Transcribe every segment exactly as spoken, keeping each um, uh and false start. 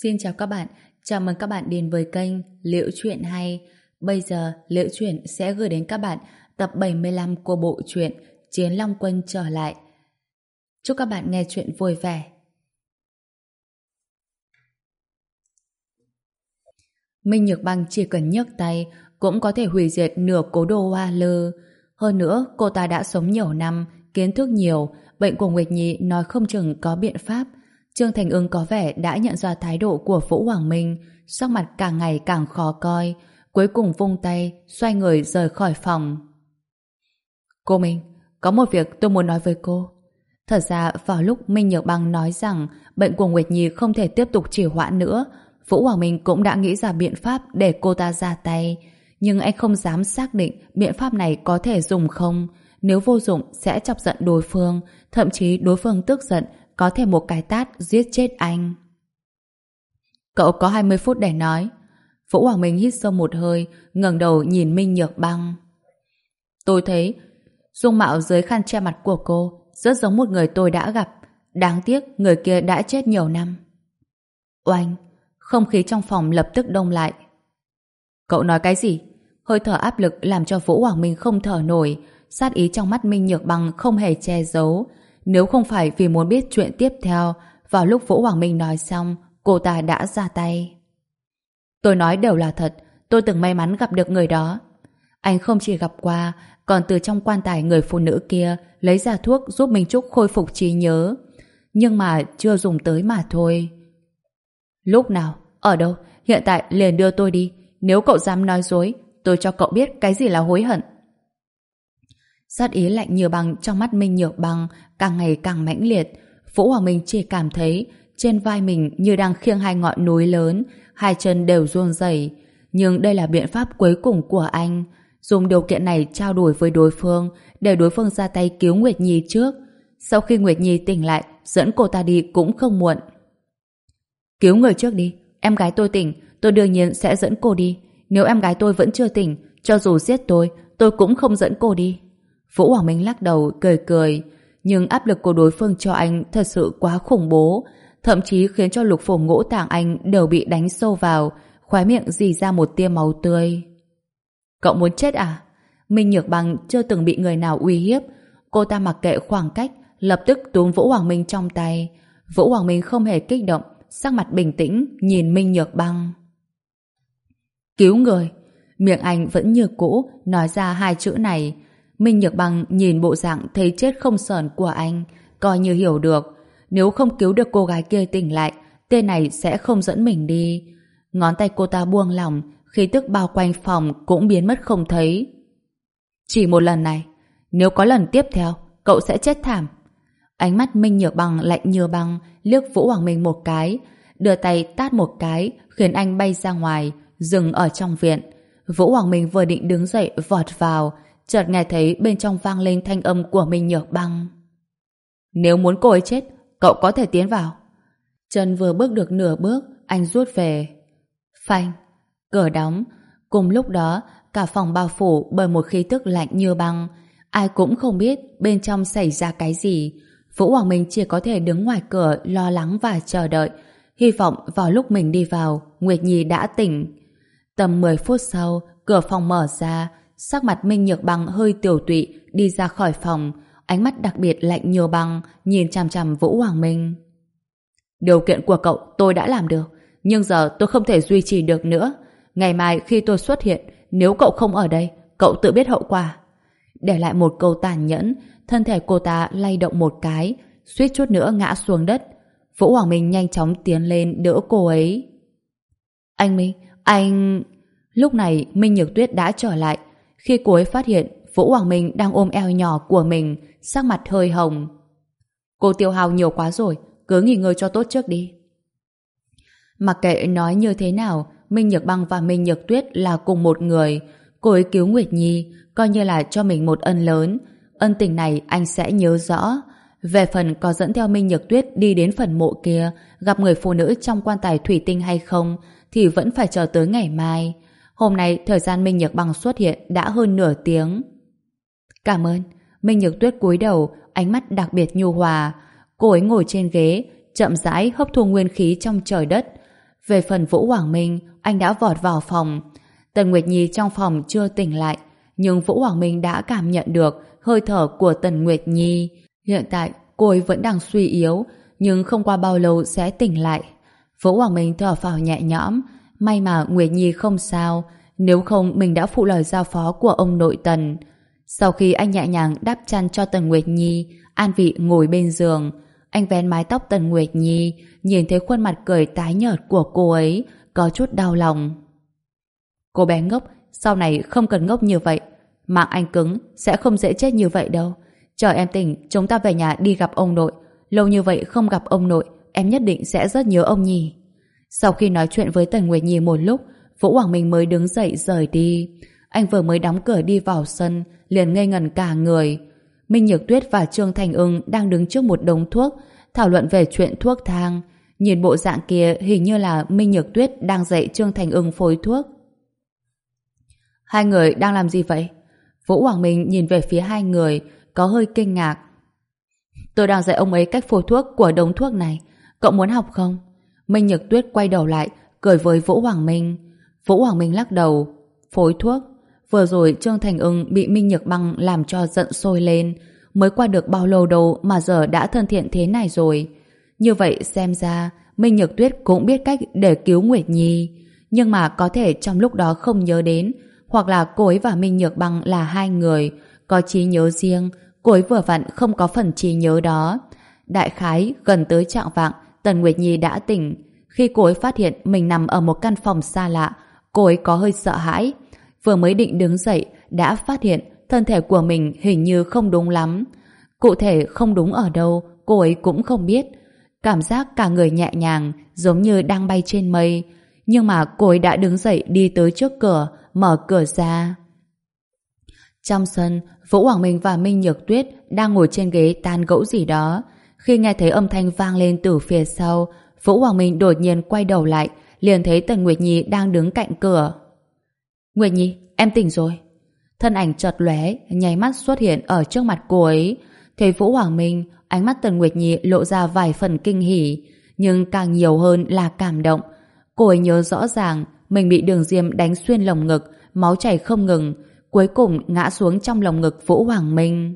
Xin chào các bạn, chào mừng các bạn đến với kênh Liễu Chuyện Hay. Bây giờ Liễu Chuyện sẽ gửi đến các bạn tập bảy mươi lăm của bộ truyện Chiến Long Quân trở lại. Chúc các bạn nghe chuyện vui vẻ. Minh Nhược Băng chỉ cần nhấc tay cũng có thể hủy diệt nửa cố đô Hoa Lư. Hơn nữa, cô ta đã sống nhiều năm, kiến thức nhiều, bệnh của Nguyệt Nhi nói không chừng có biện pháp. Trương Thành Ưng có vẻ đã nhận ra thái độ của Vũ Hoàng Minh, sắc mặt càng ngày càng khó coi, cuối cùng vung tay, xoay người rời khỏi phòng. Cô Minh, có một việc tôi muốn nói với cô. Thật ra vào lúc Minh Nhược Băng nói rằng bệnh của Nguyệt Nhi không thể tiếp tục trì hoãn nữa, Vũ Hoàng Minh cũng đã nghĩ ra biện pháp để cô ta ra tay, nhưng anh không dám xác định biện pháp này có thể dùng không. Nếu vô dụng sẽ chọc giận đối phương, thậm chí đối phương tức giận có thể một cái tát giết chết anh. Cậu có hai mươi phút để nói. Vũ Hoàng Minh hít sâu một hơi, ngẩng đầu nhìn Minh Nhược Băng. Tôi thấy dung mạo dưới khăn che mặt của cô rất giống một người tôi đã gặp. Đáng tiếc người kia đã chết nhiều năm. Oanh! Không khí trong phòng lập tức đông lại. Cậu nói cái gì? Hơi thở áp lực làm cho Vũ Hoàng Minh không thở nổi. Sát ý trong mắt Minh Nhược Băng không hề che giấu. Nếu không phải vì muốn biết chuyện tiếp theo, vào lúc Vũ Hoàng Minh nói xong, cô ta đã ra tay. Tôi nói đều là thật, tôi từng may mắn gặp được người đó. Anh không chỉ gặp qua, còn từ trong quan tài người phụ nữ kia lấy ra thuốc giúp Minh Trúc khôi phục trí nhớ. Nhưng mà chưa dùng tới mà thôi. Lúc nào? Ở đâu? Hiện tại liền đưa tôi đi. Nếu cậu dám nói dối, tôi cho cậu biết cái gì là hối hận. Sát ý lạnh như băng trong mắt Minh Nhược Băng càng ngày càng mãnh liệt. Vũ Hoàng Minh chỉ cảm thấy trên vai mình như đang khiêng hai ngọn núi lớn, hai chân đều run rẩy. Nhưng đây là biện pháp cuối cùng của anh. Dùng điều kiện này trao đổi với đối phương để đối phương ra tay cứu Nguyệt Nhi trước. Sau khi Nguyệt Nhi tỉnh lại, dẫn cô ta đi cũng không muộn. Cứu người trước đi. Em gái tôi tỉnh, tôi đương nhiên sẽ dẫn cô đi. Nếu em gái tôi vẫn chưa tỉnh, cho dù giết tôi, tôi cũng không dẫn cô đi. Vũ Hoàng Minh lắc đầu cười cười, nhưng áp lực của đối phương cho anh thật sự quá khủng bố, thậm chí khiến cho lục phủ ngũ tạng anh đều bị đánh sâu vào, khóe miệng rỉ ra một tia máu tươi. Cậu muốn chết à? Minh Nhược Băng chưa từng bị người nào uy hiếp, cô ta mặc kệ khoảng cách, lập tức túm Vũ Hoàng Minh trong tay. Vũ Hoàng Minh không hề kích động, sắc mặt bình tĩnh nhìn Minh Nhược Băng. Cứu người. Miệng anh vẫn như cũ nói ra hai chữ này. Minh Nhược Băng nhìn bộ dạng thấy chết không sờn của anh, coi như hiểu được. Nếu không cứu được cô gái kia tỉnh lại, tên này sẽ không dẫn mình đi. Ngón tay cô ta buông lỏng, khí tức bao quanh phòng cũng biến mất không thấy. Chỉ một lần này, nếu có lần tiếp theo, cậu sẽ chết thảm. Ánh mắt Minh Nhược Băng lạnh như băng, liếc Vũ Hoàng Minh một cái, đưa tay tát một cái, khiến anh bay ra ngoài, dừng ở trong viện. Vũ Hoàng Minh vừa định đứng dậy vọt vào, chợt nghe thấy bên trong vang lên thanh âm của Minh Nhược Băng. Nếu muốn cô ấy chết, cậu có thể tiến vào. Chân vừa bước được nửa bước, anh rút về. Phanh, cửa đóng. Cùng lúc đó, cả phòng bao phủ bởi một khí tức lạnh như băng. Ai cũng không biết bên trong xảy ra cái gì. Vũ Hoàng Minh chỉ có thể đứng ngoài cửa lo lắng và chờ đợi, hy vọng vào lúc mình đi vào, Nguyệt Nhi đã tỉnh. Tầm mười phút sau, cửa phòng mở ra, sắc mặt Minh Nhược Băng hơi tiểu tụy đi ra khỏi phòng, ánh mắt đặc biệt lạnh như băng nhìn chằm chằm Vũ Hoàng Minh. Điều kiện của cậu tôi đã làm được, nhưng giờ tôi không thể duy trì được nữa. Ngày mai khi tôi xuất hiện, nếu cậu không ở đây, cậu tự biết hậu quả. Để lại một câu tàn nhẫn, thân thể cô ta lay động một cái, suýt chút nữa ngã xuống đất. Vũ Hoàng Minh nhanh chóng tiến lên đỡ cô ấy. Anh Minh, anh... Lúc này Minh Nhược Tuyết đã trở lại. Khi cô ấy phát hiện Vũ Hoàng Minh đang ôm eo nhỏ của mình, sắc mặt hơi hồng. Cô tiêu hao nhiều quá rồi, cứ nghỉ ngơi cho tốt trước đi. Mặc kệ nói như thế nào, Minh Nhược Băng và Minh Nhược Tuyết là cùng một người. Cô ấy cứu Nguyệt Nhi, coi như là cho mình một ân lớn. Ân tình này anh sẽ nhớ rõ. Về phần có dẫn theo Minh Nhược Tuyết đi đến phần mộ kia, gặp người phụ nữ trong quan tài thủy tinh hay không, thì vẫn phải chờ tới ngày mai. Hôm nay thời gian Minh Nhược Băng xuất hiện đã hơn nửa tiếng. Cảm ơn. Minh Nhược Tuyết cúi đầu, ánh mắt đặc biệt nhu hòa. Cô ấy ngồi trên ghế, chậm rãi hấp thu nguyên khí trong trời đất. Về phần Vũ Hoàng Minh, anh đã vọt vào phòng. Tần Nguyệt Nhi trong phòng chưa tỉnh lại, nhưng Vũ Hoàng Minh đã cảm nhận được hơi thở của Tần Nguyệt Nhi. Hiện tại, cô ấy vẫn đang suy yếu, nhưng không qua bao lâu sẽ tỉnh lại. Vũ Hoàng Minh thở phào nhẹ nhõm, may mà Nguyệt Nhi không sao, nếu không mình đã phụ lời giao phó của ông nội Tần. Sau khi anh nhẹ nhàng đắp chăn cho Tần Nguyệt Nhi, an vị ngồi bên giường, anh vén mái tóc Tần Nguyệt Nhi, nhìn thấy khuôn mặt cười tái nhợt của cô ấy, có chút đau lòng. Cô bé ngốc, sau này không cần ngốc như vậy. Mạng anh cứng, sẽ không dễ chết như vậy đâu. Chờ em tỉnh, chúng ta về nhà đi gặp ông nội. Lâu như vậy không gặp ông nội, em nhất định sẽ rất nhớ ông nhỉ. Sau khi nói chuyện với Tần Nguyệt Nhi một lúc, Vũ Hoàng Minh mới đứng dậy rời đi. Anh vừa mới đóng cửa đi vào sân, liền ngây ngẩn cả người. Minh Nhược Tuyết và Trương Thành Ưng đang đứng trước một đống thuốc, thảo luận về chuyện thuốc thang. Nhìn bộ dạng kia hình như là Minh Nhược Tuyết đang dạy Trương Thành Ưng phối thuốc. Hai người đang làm gì vậy? Vũ Hoàng Minh nhìn về phía hai người, có hơi kinh ngạc. Tôi đang dạy ông ấy cách phối thuốc của đống thuốc này. Cậu muốn học không? Minh Nhược Tuyết quay đầu lại, cười với Vũ Hoàng Minh. Vũ Hoàng Minh lắc đầu. Phối thuốc? Vừa rồi Trương Thành Ưng bị Minh Nhược Băng làm cho giận sôi lên. Mới qua được bao lâu đâu mà giờ đã thân thiện thế này rồi. Như vậy xem ra Minh Nhược Tuyết cũng biết cách để cứu Nguyệt Nhi. Nhưng mà có thể trong lúc đó không nhớ đến, hoặc là cô ấy và Minh Nhược Băng là hai người, có trí nhớ riêng, cô ấy vừa vặn không có phần trí nhớ đó. Đại khái gần tới trạng vạng, Tần Nguyệt Nhi đã tỉnh. Khi cô ấy phát hiện mình nằm ở một căn phòng xa lạ, cô ấy có hơi sợ hãi. Vừa mới định đứng dậy, đã phát hiện thân thể của mình hình như không đúng lắm. Cụ thể không đúng ở đâu, cô ấy cũng không biết. Cảm giác cả người nhẹ nhàng, giống như đang bay trên mây. Nhưng mà cô ấy đã đứng dậy đi tới trước cửa, mở cửa ra. Trong sân, Vũ Hoàng Minh và Minh Nhược Tuyết đang ngồi trên ghế tán gẫu gì đó. Khi nghe thấy âm thanh vang lên từ phía sau, Vũ Hoàng Minh đột nhiên quay đầu lại, liền thấy Tần Nguyệt Nhi đang đứng cạnh cửa. Nguyệt Nhi, em tỉnh rồi. Thân ảnh chợt lóe, nháy mắt xuất hiện ở trước mặt cô ấy. Thấy Vũ Hoàng Minh, ánh mắt Tần Nguyệt Nhi lộ ra vài phần kinh hỉ, nhưng càng nhiều hơn là cảm động. Cô ấy nhớ rõ ràng mình bị Đường Diêm đánh xuyên lồng ngực, máu chảy không ngừng, cuối cùng ngã xuống trong lồng ngực Vũ Hoàng Minh.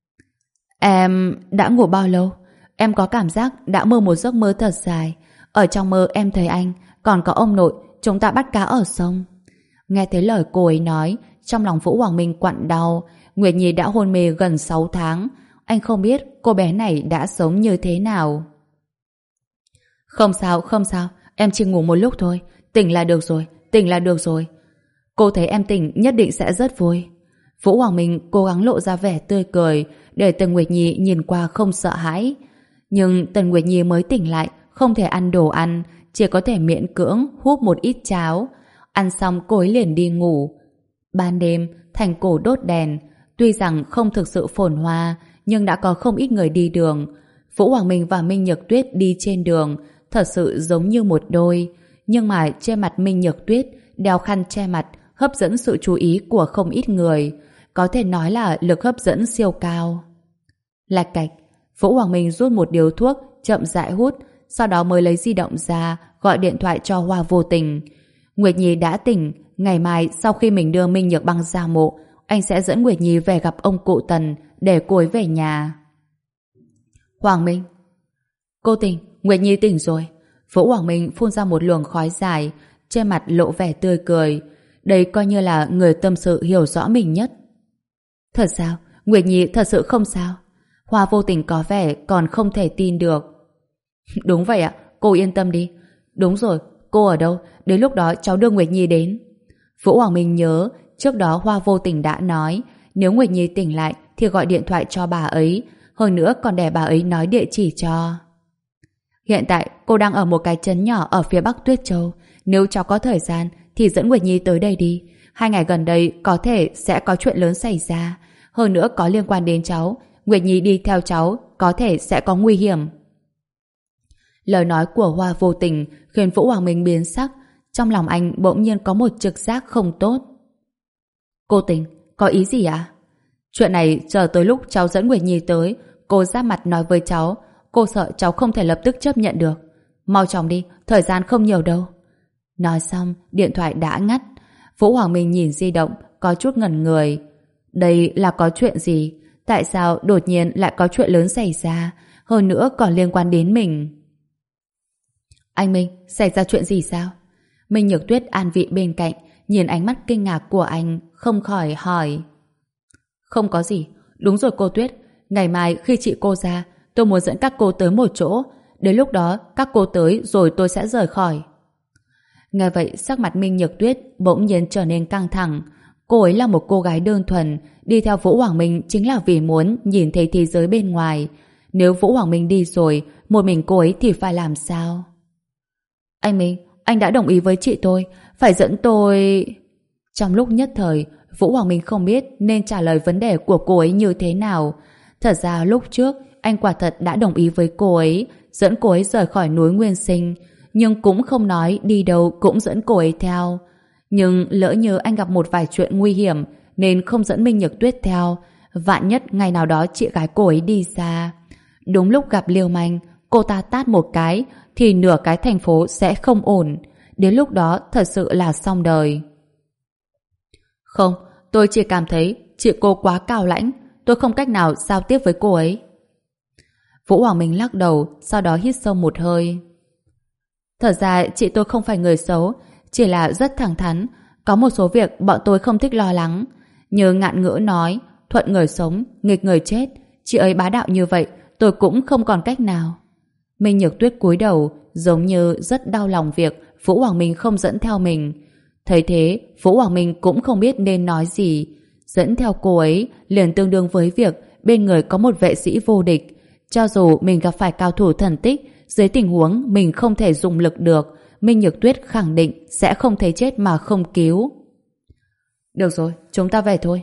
Em đã ngủ bao lâu? Em có cảm giác đã mơ một giấc mơ thật dài. Ở trong mơ em thấy anh, còn có ông nội, chúng ta bắt cá ở sông. Nghe thấy lời cô ấy nói, trong lòng Vũ Hoàng Minh quặn đau. Nguyệt Nhi đã hôn mê gần sáu tháng. Anh không biết cô bé này đã sống như thế nào. Không sao, không sao, em chỉ ngủ một lúc thôi. Tỉnh là được rồi, tỉnh là được rồi. Cô thấy em tỉnh nhất định sẽ rất vui. Vũ Hoàng Minh cố gắng lộ ra vẻ tươi cười để Tần Nguyệt Nhi nhìn qua không sợ hãi. Nhưng Tần Nguyệt Nhi mới tỉnh lại, không thể ăn đồ ăn, chỉ có thể miễn cưỡng húp một ít cháo. Ăn xong cô ấy liền đi ngủ. Ban đêm, thành cổ đốt đèn. Tuy rằng không thực sự phồn hoa, nhưng đã có không ít người đi đường. Vũ Hoàng Minh và Minh Nhược Tuyết đi trên đường, thật sự giống như một đôi. Nhưng mà trên mặt Minh Nhược Tuyết đeo khăn che mặt, hấp dẫn sự chú ý của không ít người. Có thể nói là lực hấp dẫn siêu cao. Lạch cạch, Vũ Hoàng Minh rút một điếu thuốc, chậm rãi hút, sau đó mới lấy di động ra, gọi điện thoại cho Hoa Vô Tình. Nguyệt Nhi đã tỉnh, ngày mai sau khi mình đưa Minh Nhược Băng ra mộ, anh sẽ dẫn Nguyệt Nhi về gặp ông cụ Tần để cô ấy về nhà. Hoàng Minh. Cô tỉnh, Nguyệt Nhi tỉnh rồi. Vũ Hoàng Minh phun ra một luồng khói dài, trên mặt lộ vẻ tươi cười. Đây coi như là người tâm sự hiểu rõ mình nhất. Thật sao? Nguyệt Nhi thật sự không sao? Hoa Vô Tình có vẻ còn không thể tin được. Đúng vậy ạ, cô yên tâm đi. Đúng rồi, cô ở đâu? Đến lúc đó cháu đưa Nguyệt Nhi đến. Vũ Hoàng Minh nhớ, trước đó Hoa Vô Tình đã nói, nếu Nguyệt Nhi tỉnh lại thì gọi điện thoại cho bà ấy, hơn nữa còn để bà ấy nói địa chỉ cho. Hiện tại cô đang ở một cái trấn nhỏ ở phía Bắc Tuyết Châu. Nếu cháu có thời gian thì dẫn Nguyệt Nhi tới đây đi. Hai ngày gần đây có thể sẽ có chuyện lớn xảy ra. Hơn nữa có liên quan đến cháu. Nguyệt Nhi đi theo cháu có thể sẽ có nguy hiểm. Lời nói của Hoa Vô Tình khiến Vũ Hoàng Minh biến sắc. Trong lòng anh bỗng nhiên có một trực giác không tốt. Cô Tình, có ý gì ạ? À? Chuyện này chờ tới lúc cháu dẫn Nguyệt Nhi tới, cô ra mặt nói với cháu. Cô sợ cháu không thể lập tức chấp nhận được. Mau chóng đi, thời gian không nhiều đâu. Nói xong, điện thoại đã ngắt. Vũ Hoàng Minh nhìn di động, có chút ngẩn người. Đây là có chuyện gì? Tại sao đột nhiên lại có chuyện lớn xảy ra? Hơn nữa còn liên quan đến mình. Anh Minh, xảy ra chuyện gì sao? Minh Nhược Tuyết an vị bên cạnh, nhìn ánh mắt kinh ngạc của anh, không khỏi hỏi. Không có gì. Đúng rồi cô Tuyết, ngày mai khi chị cô ra, tôi muốn dẫn các cô tới một chỗ. Đến lúc đó, các cô tới rồi tôi sẽ rời khỏi. Nghe vậy, sắc mặt Minh Nhược Tuyết bỗng nhiên trở nên căng thẳng. Cô ấy là một cô gái đơn thuần, đi theo Vũ Hoàng Minh chính là vì muốn nhìn thấy thế giới bên ngoài. Nếu Vũ Hoàng Minh đi rồi, một mình cô ấy thì phải làm sao? Anh Minh, anh đã đồng ý với chị tôi, phải dẫn tôi... Trong lúc nhất thời, Vũ Hoàng Minh không biết nên trả lời vấn đề của cô ấy như thế nào. Thật ra lúc trước, anh quả thật đã đồng ý với cô ấy, dẫn cô ấy rời khỏi núi Nguyên Sinh, nhưng cũng không nói đi đâu cũng dẫn cô ấy theo. Nhưng lỡ như anh gặp một vài chuyện nguy hiểm nên không dẫn Minh Nhược Tuyết theo, vạn nhất ngày nào đó chị gái cô ấy đi xa. Đúng lúc gặp Liêu Manh, cô ta tát một cái thì nửa cái thành phố sẽ không ổn. Đến lúc đó thật sự là xong đời. Không, tôi chỉ cảm thấy chị cô quá cao lãnh, tôi không cách nào giao tiếp với cô ấy. Vũ Hoàng Minh lắc đầu, sau đó hít sâu một hơi. Thật ra chị tôi không phải người xấu, chỉ là rất thẳng thắn, có một số việc bọn tôi không thích lo lắng. Như ngạn ngữ nói, thuận người sống, nghịch người chết, chị ấy bá đạo như vậy, tôi cũng không còn cách nào. Minh Nhược Tuyết cúi đầu, giống như rất đau lòng việc Vũ Hoàng Minh không dẫn theo mình. Thấy thế, Vũ Hoàng Minh cũng không biết nên nói gì. Dẫn theo cô ấy liền tương đương với việc bên người có một vệ sĩ vô địch. Cho dù mình gặp phải cao thủ thần tích, dưới tình huống mình không thể dùng lực được, Minh Nhược Tuyết khẳng định sẽ không thấy chết mà không cứu. Được rồi, chúng ta về thôi.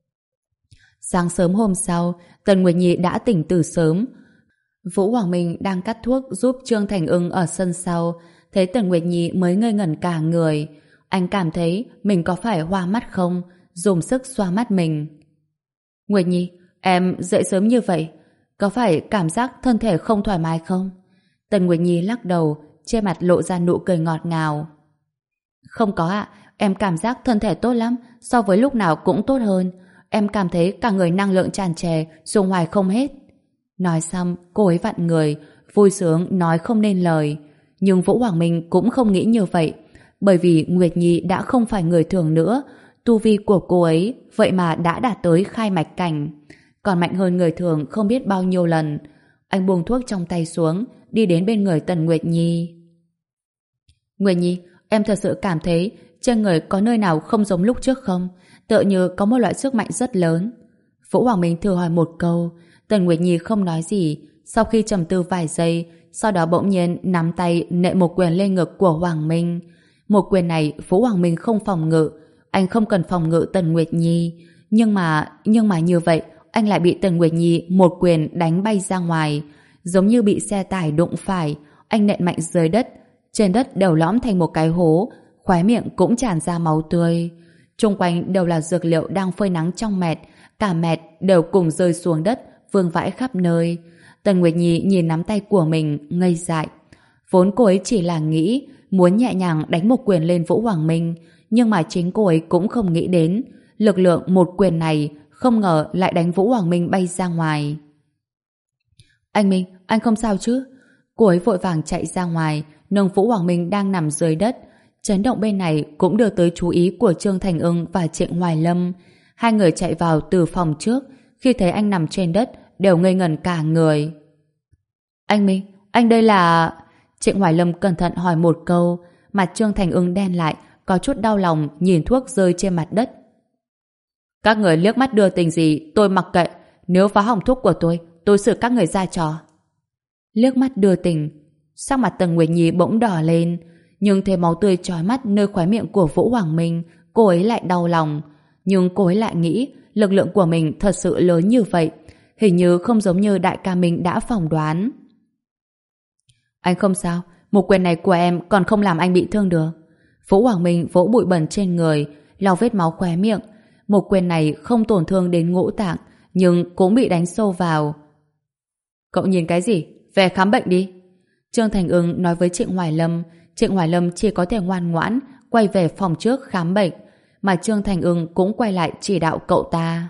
Sáng sớm hôm sau, Tần Nguyệt Nhi đã tỉnh từ sớm. Vũ Hoàng Minh đang cắt thuốc giúp Trương Thành Ưng ở sân sau, thấy Tần Nguyệt Nhi mới ngây ngẩn cả người. Anh cảm thấy mình có phải hoa mắt không, dùng sức xoa mắt mình. Nguyệt Nhi, em dậy sớm như vậy, có phải cảm giác thân thể không thoải mái không? Tần Nguyệt Nhi lắc đầu, trên mặt lộ ra nụ cười ngọt ngào. Không có ạ, em cảm giác thân thể tốt lắm, so với lúc nào cũng tốt hơn. Em cảm thấy cả người năng lượng tràn trề, dùng hoài không hết. Nói xong, cô ấy vặn người, vui sướng nói không nên lời. Nhưng Vũ Hoàng Minh cũng không nghĩ như vậy, bởi vì Nguyệt Nhi đã không phải người thường nữa. Tu vi của cô ấy vậy mà đã đạt tới khai mạch cảnh, còn mạnh hơn người thường không biết bao nhiêu lần. Anh buông thuốc trong tay xuống, đi đến bên người Tần Nguyệt Nhi. Nguyệt Nhi, em thật sự cảm thấy trên người có nơi nào không giống lúc trước không? Tựa như có một loại sức mạnh rất lớn. Vũ Hoàng Minh thử hỏi một câu. Tần Nguyệt Nhi không nói gì. Sau khi trầm tư vài giây, sau đó bỗng nhiên nắm tay nện một quyền lên ngực của Hoàng Minh. Một quyền này Vũ Hoàng Minh không phòng ngự. Anh không cần phòng ngự Tần Nguyệt Nhi. Nhưng mà, nhưng mà như vậy, anh lại bị Tần Nguyệt Nhi một quyền đánh bay ra ngoài. Giống như bị xe tải đụng phải. Anh nện mạnh dưới đất. Trên đất đều lõm thành một cái hố, khóe miệng cũng tràn ra máu tươi. Xung quanh đều là dược liệu đang phơi nắng trong mẹt, cả mẹt đều cùng rơi xuống đất, vương vãi khắp nơi. Tần Nguyệt Nhi nhìn nắm tay của mình, ngây dại. Vốn cô ấy chỉ là nghĩ muốn nhẹ nhàng đánh một quyền lên Vũ Hoàng Minh, nhưng mà chính cô ấy cũng không nghĩ đến lực lượng một quyền này không ngờ lại đánh Vũ Hoàng Minh bay ra ngoài. Anh Minh, anh không sao chứ? Cô ấy vội vàng chạy ra ngoài, nâng Vũ Hoàng Minh đang nằm dưới đất. Chấn động bên này cũng đưa tới chú ý của Trương Thành Ưng và Trịnh Hoài Lâm. Hai người chạy vào từ phòng trước, khi thấy anh nằm trên đất đều ngây ngẩn cả người. Anh Minh, anh đây là... Trịnh Hoài Lâm cẩn thận hỏi một câu, mặt Trương Thành Ưng đen lại, có chút đau lòng nhìn thuốc rơi trên mặt đất. Các người liếc mắt đưa tình gì tôi mặc kệ, nếu phá hỏng thuốc của tôi, tôi xử các người ra trò. Liếc mắt đưa tình, sắc mặt Tần Nguyệt Nhi bỗng đỏ lên, nhưng thấy máu tươi chói mắt nơi khóe miệng của Vũ Hoàng Minh, cô ấy lại đau lòng. Nhưng cô ấy lại nghĩ lực lượng của mình thật sự lớn như vậy, hình như không giống như đại ca mình đã phỏng đoán. Anh không sao, một quyền này của em còn không làm anh bị thương được. Vũ Hoàng Minh vỗ bụi bẩn trên người, lau vết máu khóe miệng. Một quyền này không tổn thương đến ngũ tạng, nhưng cũng bị đánh sâu vào. Cậu nhìn cái gì? Về khám bệnh đi. Trương Thành Ưng nói với Trịnh Hoài Lâm, Trịnh Hoài Lâm chỉ có thể ngoan ngoãn quay về phòng trước khám bệnh, mà Trương Thành Ưng cũng quay lại chỉ đạo cậu ta.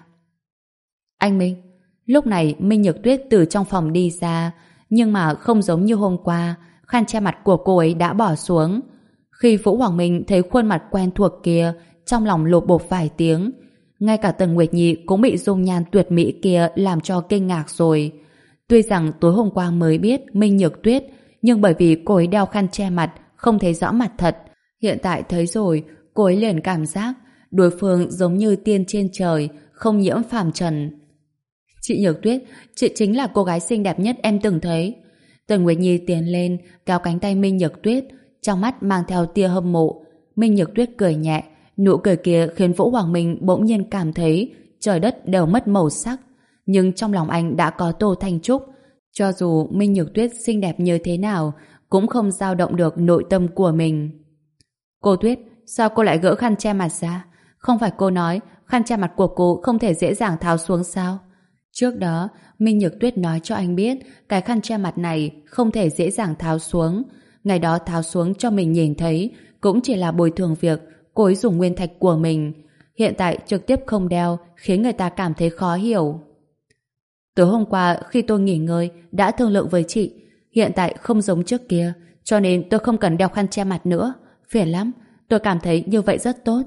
Anh Minh. Lúc này Minh Nhược Tuyết từ trong phòng đi ra, nhưng mà không giống như hôm qua, khăn che mặt của cô ấy đã bỏ xuống. Khi Vũ Hoàng Minh thấy khuôn mặt quen thuộc kia, trong lòng lột bột vài tiếng. Ngay cả Tần Nguyệt Nhi cũng bị dung nhan tuyệt mỹ kia làm cho kinh ngạc rồi. Tuy rằng tối hôm qua mới biết Minh Nhược Tuyết, nhưng bởi vì cô ấy đeo khăn che mặt, không thấy rõ mặt thật. Hiện tại thấy rồi, cô ấy liền cảm giác đối phương giống như tiên trên trời, không nhiễm phàm trần. Chị Nhược Tuyết, chị chính là cô gái xinh đẹp nhất em từng thấy. Tần Nguyệt Nhi tiến lên, kéo cánh tay Minh Nhược Tuyết, trong mắt mang theo tia hâm mộ. Minh Nhược Tuyết cười nhẹ, nụ cười kia khiến Vũ Hoàng Minh bỗng nhiên cảm thấy trời đất đều mất màu sắc. Nhưng trong lòng anh đã có Tô Thanh Trúc. Cho dù Minh Nhược Tuyết xinh đẹp như thế nào, cũng không dao động được nội tâm của mình. Cô Tuyết, sao cô lại gỡ khăn che mặt ra? Không phải cô nói khăn che mặt của cô không thể dễ dàng tháo xuống sao? Trước đó, Minh Nhược Tuyết nói cho anh biết cái khăn che mặt này không thể dễ dàng tháo xuống. Ngày đó tháo xuống cho mình nhìn thấy cũng chỉ là bồi thường việc cô ấy dùng nguyên thạch của mình. Hiện tại trực tiếp không đeo khiến người ta cảm thấy khó hiểu. Tối hôm qua khi tôi nghỉ ngơi đã thương lượng với chị, hiện tại không giống trước kia, cho nên tôi không cần đeo khăn che mặt nữa. Phiền lắm, tôi cảm thấy như vậy rất tốt.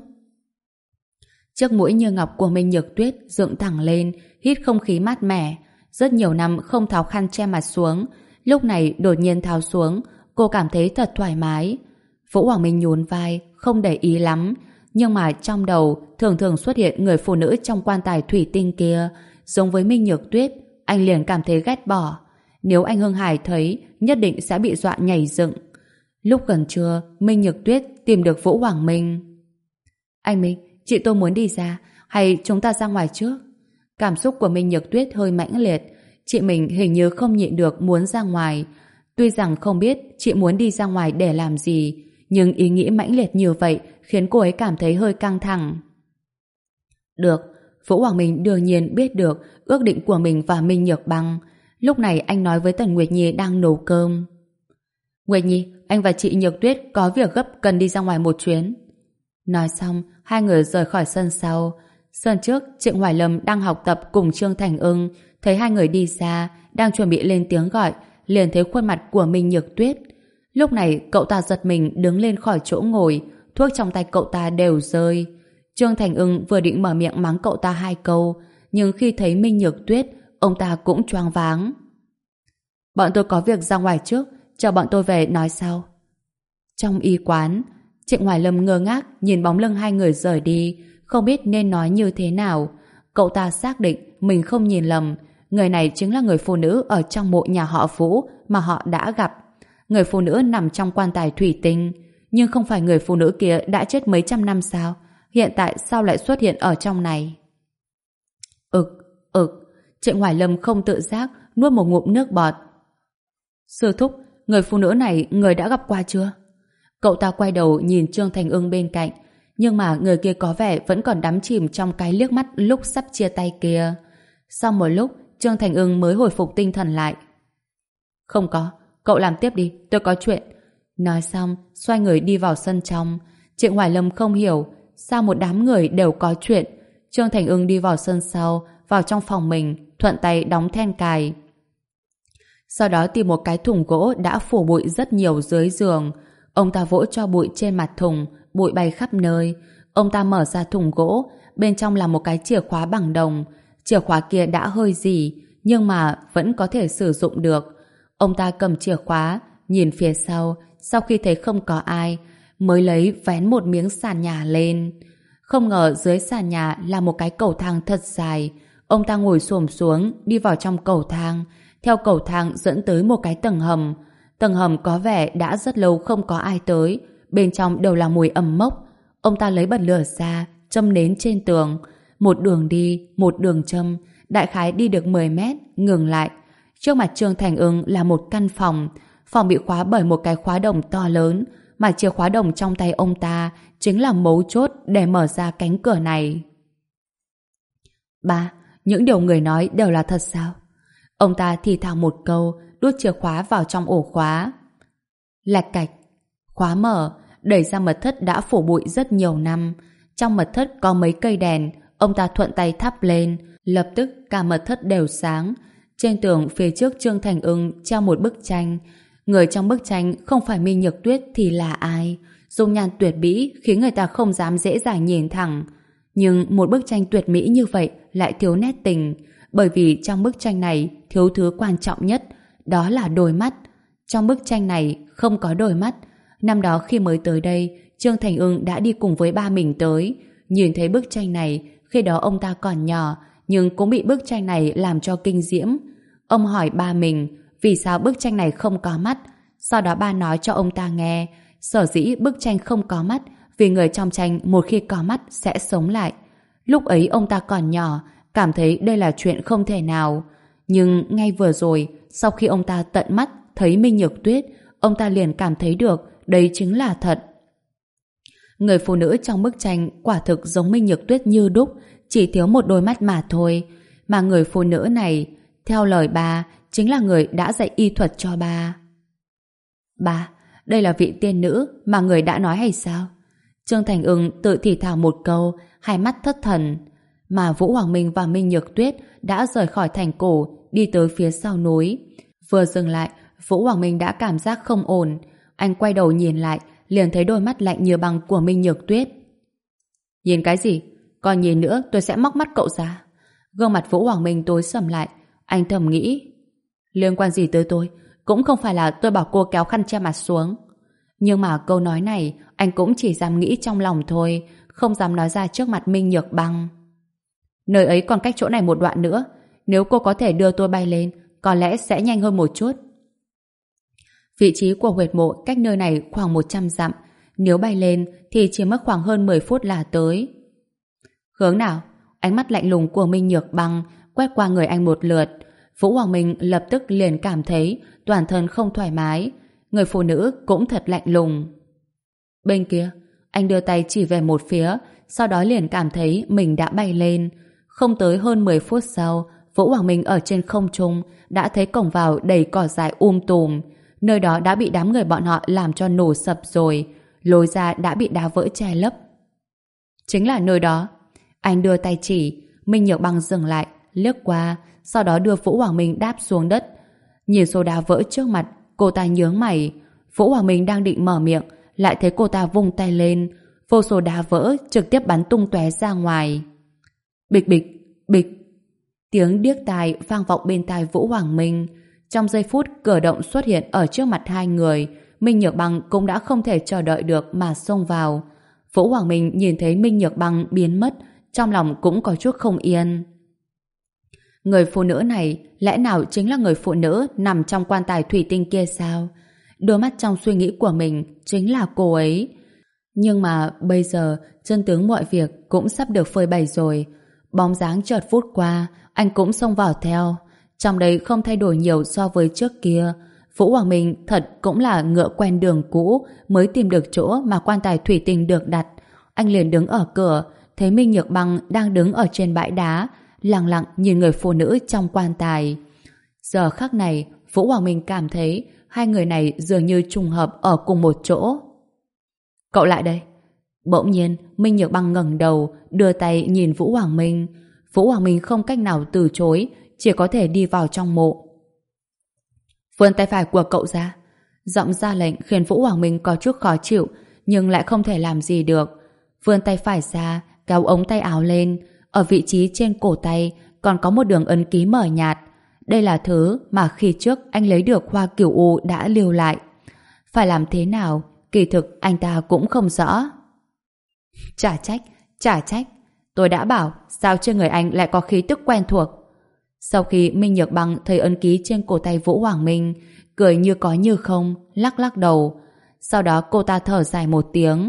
Chiếc mũi như ngọc của Minh Nhược Tuyết dựng thẳng lên, hít không khí mát mẻ. Rất nhiều năm không tháo khăn che mặt xuống, lúc này đột nhiên tháo xuống, cô cảm thấy thật thoải mái. Vũ Hoàng Minh nhún vai, không để ý lắm, nhưng mà trong đầu thường thường xuất hiện người phụ nữ trong quan tài thủy tinh kia, giống với Minh Nhược Tuyết, anh liền cảm thấy ghét bỏ. Nếu anh Hưng Hải thấy, nhất định sẽ bị dọa nhảy dựng. Lúc gần trưa, Minh Nhược Tuyết tìm được Vũ Hoàng Minh. Anh Minh, chị tôi muốn đi ra, hay chúng ta ra ngoài trước? Cảm xúc của Minh Nhược Tuyết hơi mãnh liệt, chị mình hình như không nhịn được muốn ra ngoài. Tuy rằng không biết chị muốn đi ra ngoài để làm gì, nhưng ý nghĩ mãnh liệt như vậy khiến cô ấy cảm thấy hơi căng thẳng. Được, Vũ Hoàng Minh đương nhiên biết được ước định của mình và Minh Nhược Băng. Lúc này anh nói với Tần Nguyệt Nhi đang nấu cơm. Nguyệt Nhi, anh và chị Nhược Tuyết có việc gấp cần đi ra ngoài một chuyến. Nói xong, hai người rời khỏi sân sau. Sân trước, Trịnh Hoài Lâm đang học tập cùng Trương Thành Ưng, thấy hai người đi xa, đang chuẩn bị lên tiếng gọi, liền thấy khuôn mặt của Minh Nhược Tuyết. Lúc này, cậu ta giật mình đứng lên khỏi chỗ ngồi, thuốc trong tay cậu ta đều rơi. Trương Thành Ưng vừa định mở miệng mắng cậu ta hai câu, nhưng khi thấy Minh Nhược Tuyết, ông ta cũng choáng váng. Bọn tôi có việc ra ngoài trước, chờ bọn tôi về nói sau. Trong y quán, Trịnh Hoài Lâm ngơ ngác nhìn bóng lưng hai người rời đi, không biết nên nói như thế nào. Cậu ta xác định mình không nhìn lầm, người này chính là người phụ nữ ở trong mộ nhà họ Vũ mà họ đã gặp. Người phụ nữ nằm trong quan tài thủy tinh, nhưng không phải người phụ nữ kia đã chết mấy trăm năm sao? Hiện tại sao lại xuất hiện ở trong này? Ực, ực, Trịnh Hoài Lâm không tự giác nuốt một ngụm nước bọt. Sư thúc, người phụ nữ này người đã gặp qua chưa? Cậu ta quay đầu nhìn Trương Thành Ưng bên cạnh, nhưng mà người kia có vẻ vẫn còn đắm chìm trong cái liếc mắt lúc sắp chia tay kia. Sau một lúc, Trương Thành Ưng mới hồi phục tinh thần lại. Không có, cậu làm tiếp đi, tôi có chuyện. Nói xong, xoay người đi vào sân trong. Trịnh Hoài Lâm không hiểu sao một đám người đều có chuyện. Trương Thành Ưng đi vào sân sau, vào trong phòng mình, thuận tay đóng then cài. Sau đó tìm một cái thùng gỗ đã phủ bụi rất nhiều dưới giường. Ông ta vỗ cho bụi trên mặt thùng, bụi bay khắp nơi. Ông ta mở ra thùng gỗ, bên trong là một cái chìa khóa bằng đồng. Chìa khóa kia đã hơi rỉ, nhưng mà vẫn có thể sử dụng được. Ông ta cầm chìa khóa, nhìn phía sau, sau khi thấy không có ai, mới lấy vén một miếng sàn nhà lên. Không ngờ dưới sàn nhà là một cái cầu thang thật dài. Ông ta ngồi xổm xuống, đi vào trong cầu thang. Theo cầu thang dẫn tới một cái tầng hầm. Tầng hầm có vẻ đã rất lâu không có ai tới. Bên trong đều là mùi ẩm mốc. Ông ta lấy bật lửa ra, châm nến trên tường. Một đường đi, một đường châm. Đại khái đi được mười mét, ngừng lại. Trước mặt Trương Thành Ưng là một căn phòng. Phòng bị khóa bởi một cái khóa đồng to lớn, mà chìa khóa đồng trong tay ông ta chính là mấu chốt để mở ra cánh cửa này. Ba, những điều người nói đều là thật sao? Ông ta thì thào một câu, đút chìa khóa vào trong ổ khóa. Lạch cạch, Khóa mở, đẩy ra mật thất đã phủ bụi rất nhiều năm. Trong mật thất có mấy cây đèn, ông ta thuận tay thắp lên, lập tức cả mật thất đều sáng. Trên tường phía trước Trương Thành Ưng treo một bức tranh. Người trong bức tranh không phải Minh Nhược Tuyết thì là ai? Dung nhan tuyệt mỹ khiến người ta không dám dễ dàng nhìn thẳng. Nhưng một bức tranh tuyệt mỹ như vậy lại thiếu nét tình, bởi vì trong bức tranh này thiếu thứ quan trọng nhất, đó là đôi mắt. Trong bức tranh này không có đôi mắt. Năm đó khi mới tới đây, Trương Thành Ưng đã đi cùng với ba mình tới. Nhìn thấy bức tranh này, khi đó ông ta còn nhỏ, nhưng cũng bị bức tranh này làm cho kinh diễm. Ông hỏi ba mình, vì sao bức tranh này không có mắt? Sau đó ba nói cho ông ta nghe, sở dĩ bức tranh không có mắt, vì người trong tranh một khi có mắt sẽ sống lại. Lúc ấy ông ta còn nhỏ, cảm thấy đây là chuyện không thể nào. Nhưng ngay vừa rồi, sau khi ông ta tận mắt thấy Minh Nhược Tuyết, ông ta liền cảm thấy được đấy chính là thật. Người phụ nữ trong bức tranh quả thực giống Minh Nhược Tuyết như đúc, chỉ thiếu một đôi mắt mà thôi. Mà người phụ nữ này, theo lời bà, chính là người đã dạy y thuật cho bà. Bà, đây là vị tiên nữ mà người đã nói hay sao? Trương Thành Ưng tự thì thào một câu, hai mắt thất thần. Mà Vũ Hoàng Minh và Minh Nhược Tuyết đã rời khỏi thành cổ, đi tới phía sau núi. Vừa dừng lại, Vũ Hoàng Minh đã cảm giác không ổn. Anh quay đầu nhìn lại, liền thấy đôi mắt lạnh như băng của Minh Nhược Tuyết. Nhìn cái gì? Còn nhìn nữa tôi sẽ móc mắt cậu ra. Gương mặt Vũ Hoàng Minh tối sầm lại. Anh thầm nghĩ, liên quan gì tới tôi? Cũng không phải là tôi bảo cô kéo khăn che mặt xuống. Nhưng mà câu nói này anh cũng chỉ dám nghĩ trong lòng thôi, không dám nói ra trước mặt Minh Nhược Băng. Nơi ấy còn cách chỗ này một đoạn nữa, nếu cô có thể đưa tôi bay lên, có lẽ sẽ nhanh hơn một chút. Vị trí của huyệt mộ cách nơi này khoảng một trăm dặm, nếu bay lên thì chỉ mất khoảng hơn mười phút là tới. Hướng nào? Ánh mắt lạnh lùng của Minh Nhược Băng quét qua người anh một lượt. Vũ Hoàng Minh lập tức liền cảm thấy toàn thân không thoải mái. Người phụ nữ cũng thật lạnh lùng. Bên kia, anh đưa tay chỉ về một phía, sau đó liền cảm thấy mình đã bay lên. Không tới hơn mười phút sau, Vũ Hoàng Minh ở trên không trung đã thấy cổng vào đầy cỏ dại um tùm. Nơi đó đã bị đám người bọn họ làm cho nổ sập rồi, lối ra đã bị đá vỡ che lấp. Chính là nơi đó. Anh đưa tay chỉ, Minh Nhược Băng dừng lại, liếc qua, sau đó đưa Vũ Hoàng Minh đáp xuống đất. Nhìn số đá vỡ trước mặt, cô ta nhướng mày. Vũ Hoàng Minh đang định mở miệng, lại thấy cô ta vung tay lên, vô số đá vỡ trực tiếp bắn tung tóe ra ngoài. Bịch bịch, bịch. Tiếng điếc tai vang vọng bên tai Vũ Hoàng Minh. Trong giây phút cửa động xuất hiện ở trước mặt hai người, Minh Nhược Băng cũng đã không thể chờ đợi được mà xông vào. Vũ Hoàng Minh nhìn thấy Minh Nhược Băng biến mất, trong lòng cũng có chút không yên. Người phụ nữ này lẽ nào chính là người phụ nữ nằm trong quan tài thủy tinh kia sao? Đôi mắt trong suy nghĩ của mình chính là cô ấy. Nhưng mà bây giờ chân tướng mọi việc cũng sắp được phơi bày rồi. Bóng dáng chợt vút qua, anh cũng xông vào theo. Trong đây không thay đổi nhiều so với trước kia. Vũ Hoàng Minh thật cũng là ngựa quen đường cũ mới tìm được chỗ mà quan tài thủy tinh được đặt. Anh liền đứng ở cửa, thấy Minh Nhược Băng đang đứng ở trên bãi đá, lặng lặng nhìn người phụ nữ trong quan tài. Giờ khắc này, Vũ Hoàng Minh cảm thấy hai người này dường như trùng hợp ở cùng một chỗ. Cậu lại đây. Bỗng nhiên, Minh Nhược Băng ngẩng đầu, đưa tay nhìn Vũ Hoàng Minh. Vũ Hoàng Minh không cách nào từ chối, chỉ có thể đi vào trong mộ. Vươn tay phải của cậu ra. Giọng ra lệnh khiến Vũ Hoàng Minh có chút khó chịu, nhưng lại không thể làm gì được. Vươn tay phải ra, kéo ống tay áo lên. Ở vị trí trên cổ tay còn có một đường ấn ký mờ nhạt. Đây là thứ mà khi trước anh lấy được Hoa Cửu U đã lưu lại. Phải làm thế nào, kỳ thực anh ta cũng không rõ. Chả trách, chả trách. Tôi đã bảo, sao trên người anh lại có khí tức quen thuộc. Sau khi Minh Nhược Băng thấy ấn ký trên cổ tay Vũ Hoàng Minh, cười như có như không, lắc lắc đầu. Sau đó cô ta thở dài một tiếng.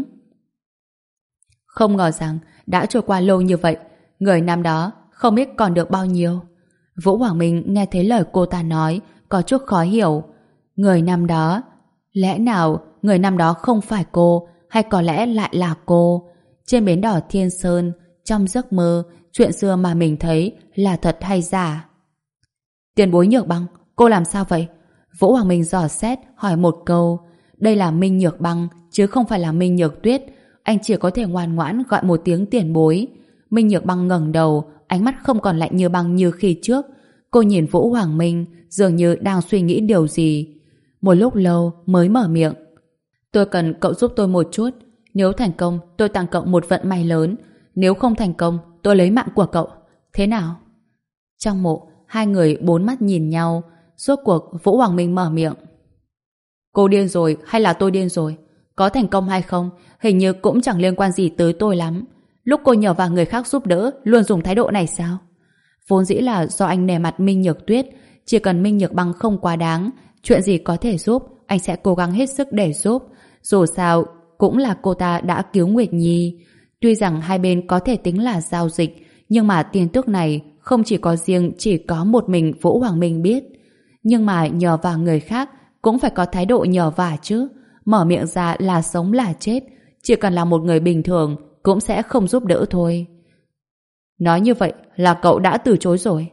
Không ngờ rằng đã trôi qua lâu như vậy, người năm đó không biết còn được bao nhiêu. Vũ Hoàng Minh nghe thấy lời cô ta nói, có chút khó hiểu. Người năm đó, lẽ nào người năm đó không phải cô, hay có lẽ lại là cô? Trên bến đỏ Thiên Sơn, trong giấc mơ, chuyện xưa mà mình thấy là thật hay giả? Tiền bối Nhược Băng, cô làm sao vậy? Vũ Hoàng Minh dò xét hỏi một câu. Đây là Minh Nhược Băng, chứ không phải là Minh Nhược Tuyết. Anh chỉ có thể ngoan ngoãn gọi một tiếng tiền bối. Minh Nhược Băng ngẩng đầu, ánh mắt không còn lạnh như băng như khi trước. Cô nhìn Vũ Hoàng Minh, dường như đang suy nghĩ điều gì. Một lúc lâu mới mở miệng. Tôi cần cậu giúp tôi một chút. Nếu thành công, tôi tặng cậu một vận may lớn. Nếu không thành công, tôi lấy mạng của cậu. Thế nào? Trong mộ, hai người bốn mắt nhìn nhau. Rốt cuộc Vũ Hoàng Minh mở miệng. Cô điên rồi hay là tôi điên rồi? Có thành công hay không, hình như cũng chẳng liên quan gì tới tôi lắm. Lúc cô nhờ vào người khác giúp đỡ, luôn dùng thái độ này sao? Vốn dĩ là do anh nể mặt Minh Nhược Tuyết. Chỉ cần Minh Nhược Băng không quá đáng, chuyện gì có thể giúp, anh sẽ cố gắng hết sức để giúp. Dù sao, cũng là cô ta đã cứu Nguyệt Nhi. Tuy rằng hai bên có thể tính là giao dịch, nhưng mà tin tức này không chỉ có riêng chỉ có một mình Vũ Hoàng Minh biết. Nhưng mà nhờ vào người khác cũng phải có thái độ nhờ vả chứ. Mở miệng ra là sống là chết, chỉ cần là một người bình thường cũng sẽ không giúp đỡ thôi. Nói như vậy là cậu đã từ chối rồi.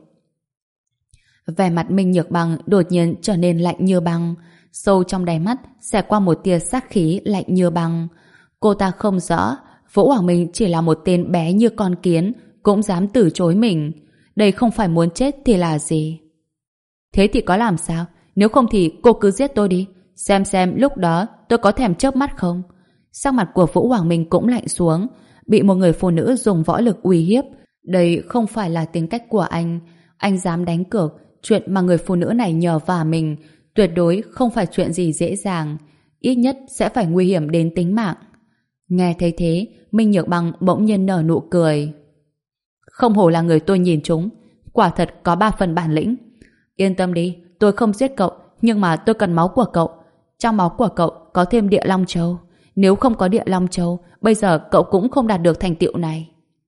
Vẻ mặt Minh Nhược Băng đột nhiên trở nên lạnh như băng, sâu trong đáy mắt xẹt qua một tia sát khí lạnh như băng. Cô ta không rõ Vũ Hoàng Minh chỉ là một tên bé như con kiến cũng dám từ chối mình. Đây không phải muốn chết thì là gì? Thế thì có làm sao? Nếu không thì cô cứ giết tôi đi, xem xem lúc đó tôi có thèm chớp mắt không. Sắc mặt của Vũ Hoàng Minh cũng lạnh xuống. Bị một người phụ nữ dùng võ lực uy hiếp, đây không phải là tính cách của anh. Anh dám đánh cược chuyện mà người phụ nữ này nhờ vả mình tuyệt đối không phải chuyện gì dễ dàng, ít nhất sẽ phải nguy hiểm đến tính mạng. Nghe thấy thế, Minh Nhược Băng bỗng nhiên nở nụ cười. Không hổ là người tôi nhìn trúng, quả thật có ba phần bản lĩnh. Yên tâm đi, tôi không giết cậu, nhưng mà tôi cần máu của cậu. Trong máu của cậu có thêm địa Long Châu. Nếu không có địa Long Châu, bây giờ cậu cũng không đạt được thành tựu này.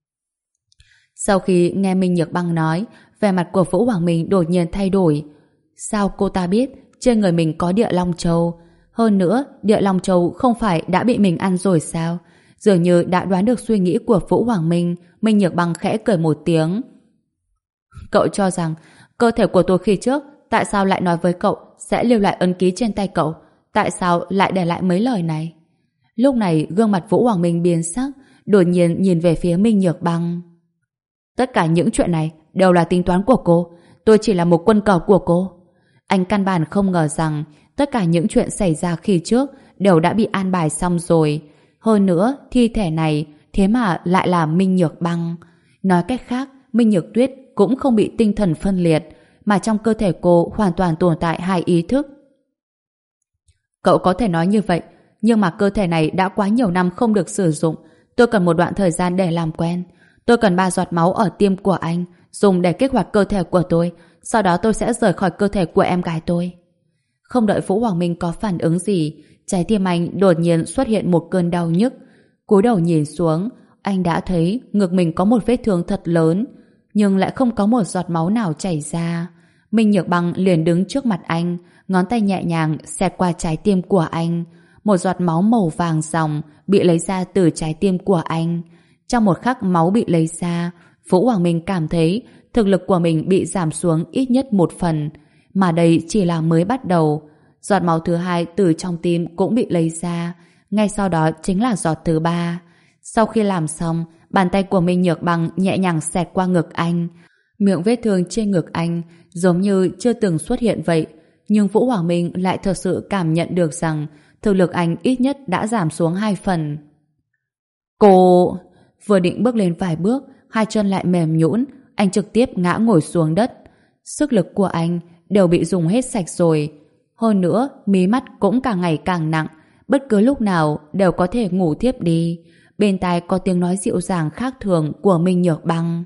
Sau khi nghe Minh Nhược Băng nói, vẻ mặt của Vũ Hoàng Minh đột nhiên thay đổi. Sao cô ta biết trên người mình có địa Long Châu? Hơn nữa, địa Long Châu không phải đã bị mình ăn rồi sao? Dường như đã đoán được suy nghĩ của Vũ Hoàng Minh. Minh Nhược Băng khẽ cười một tiếng. Cậu cho rằng cơ thể của tôi khi trước tại sao lại nói với cậu sẽ lưu lại ấn ký trên tay cậu? Tại sao lại để lại mấy lời này? Lúc này gương mặt Vũ Hoàng Minh biến sắc, đột nhiên nhìn về phía Minh Nhược Băng. Tất cả những chuyện này đều là tính toán của cô. Tôi chỉ là một quân cờ của cô. Anh căn bản không ngờ rằng tất cả những chuyện xảy ra khi trước đều đã bị an bài xong rồi. Hơn nữa, thi thể này thế mà lại là Minh Nhược Băng. Nói cách khác, Minh Nhược Tuyết cũng không bị tinh thần phân liệt, mà trong cơ thể cô hoàn toàn tồn tại hai ý thức. Cậu có thể nói như vậy, nhưng mà cơ thể này đã quá nhiều năm không được sử dụng. Tôi cần một đoạn thời gian để làm quen. Tôi cần ba giọt máu ở tim của anh, dùng để kích hoạt cơ thể của tôi. Sau đó tôi sẽ rời khỏi cơ thể của em gái tôi. Không đợi Vũ Hoàng Minh có phản ứng gì, trái tim anh đột nhiên xuất hiện một cơn đau nhức. Cúi đầu nhìn xuống, anh đã thấy ngực mình có một vết thương thật lớn, nhưng lại không có một giọt máu nào chảy ra. Minh Nhược Băng liền đứng trước mặt anh, ngón tay nhẹ nhàng xẹt qua trái tim của anh. Một giọt máu màu vàng ròng bị lấy ra từ trái tim của anh. Trong một khắc máu bị lấy ra, Vũ Hoàng Minh cảm thấy thực lực của mình bị giảm xuống ít nhất một phần, mà đây chỉ là mới bắt đầu. Giọt máu thứ hai từ trong tim cũng bị lấy ra, ngay sau đó chính là giọt thứ ba. Sau khi làm xong, bàn tay của Minh Nhược Băng nhẹ nhàng xẹt qua ngực anh. Miệng vết thương trên ngực anh giống như chưa từng xuất hiện vậy, nhưng Vũ Hoàng Minh lại thật sự cảm nhận được rằng thực lực anh ít nhất đã giảm xuống hai phần. Cô... Vừa định bước lên vài bước, hai chân lại mềm nhũn, anh trực tiếp ngã ngồi xuống đất. Sức lực của anh đều bị dùng hết sạch rồi. Hơn nữa, mí mắt cũng càng ngày càng nặng, bất cứ lúc nào đều có thể ngủ thiếp đi. Bên tai có tiếng nói dịu dàng khác thường của Minh Nhược Băng.